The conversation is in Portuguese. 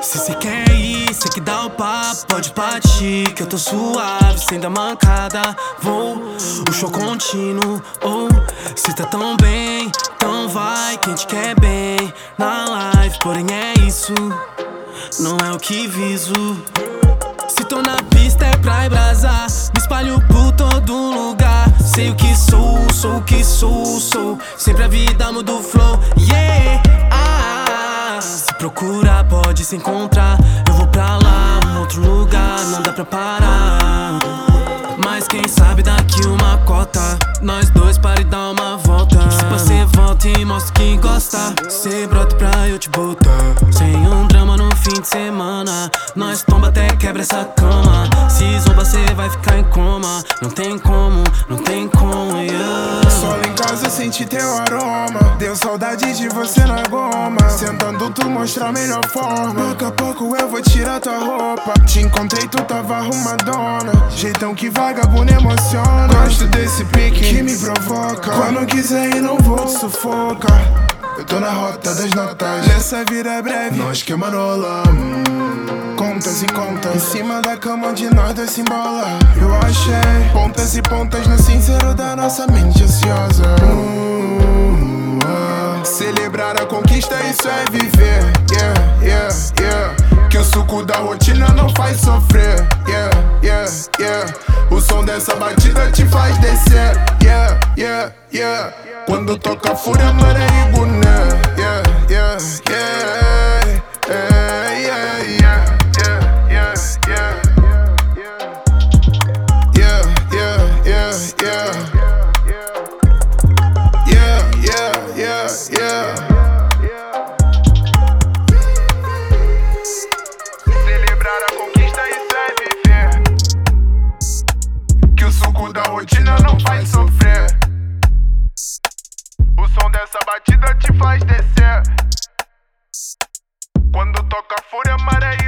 Se cê quer ir, cê que dá o papo, pode partir, que eu tô suave, sem dar mancada. Vou, o show contínuo, oh. Se tá tão bem, então vai, quem te quer bem na live. Porém é isso, não é o que viso. Se tô na pista é pra embrasar, me espalho por todo lugar. Sei o que sou, sou o que sou. Sempre a vida muda o flow, yeah. Se procurar pode se encontrar. Eu vou pra lá, um outro lugar, não dá pra parar. Mas quem sabe daqui uma cota, nós dois para e dar uma volta. Se você volta e mostra que gosta, cê brota pra eu te botar. Sem um drama no fim de semana, nós tomba até quebra essa cama. Se zomba cê vai ficar em coma. Não tem como, yeah. Só lá em casa senti teu aroma, deu saudade de você na goma. Sentando tu mostra a melhor forma. Daqui a pouco eu vou tirar tua roupa. Te encontrei, tu tava arrumadona. Jeitão que vagabundo emociona. Gosto desse pique que me provoca. Quando quiser ir não vou te sufocar. Eu tô na rota das notas, nessa vida é breve, nós que manola. Contas e contas, em cima da cama onde nós dois se embola. Eu achei pontas e pontas no sincero da nossa mente ansiosa. Celebrar a conquista, isso é viver, yeah. Que o suco da rotina não faz sofrer, yeah. O som dessa batida te faz descer, yeah. Quando toca fúria, maré e boné, yeah. Celebrar a conquista, isso é viver. Que o suco da rotina não faz sofrer. O som dessa batida te faz descer. Quando toca fúria, maré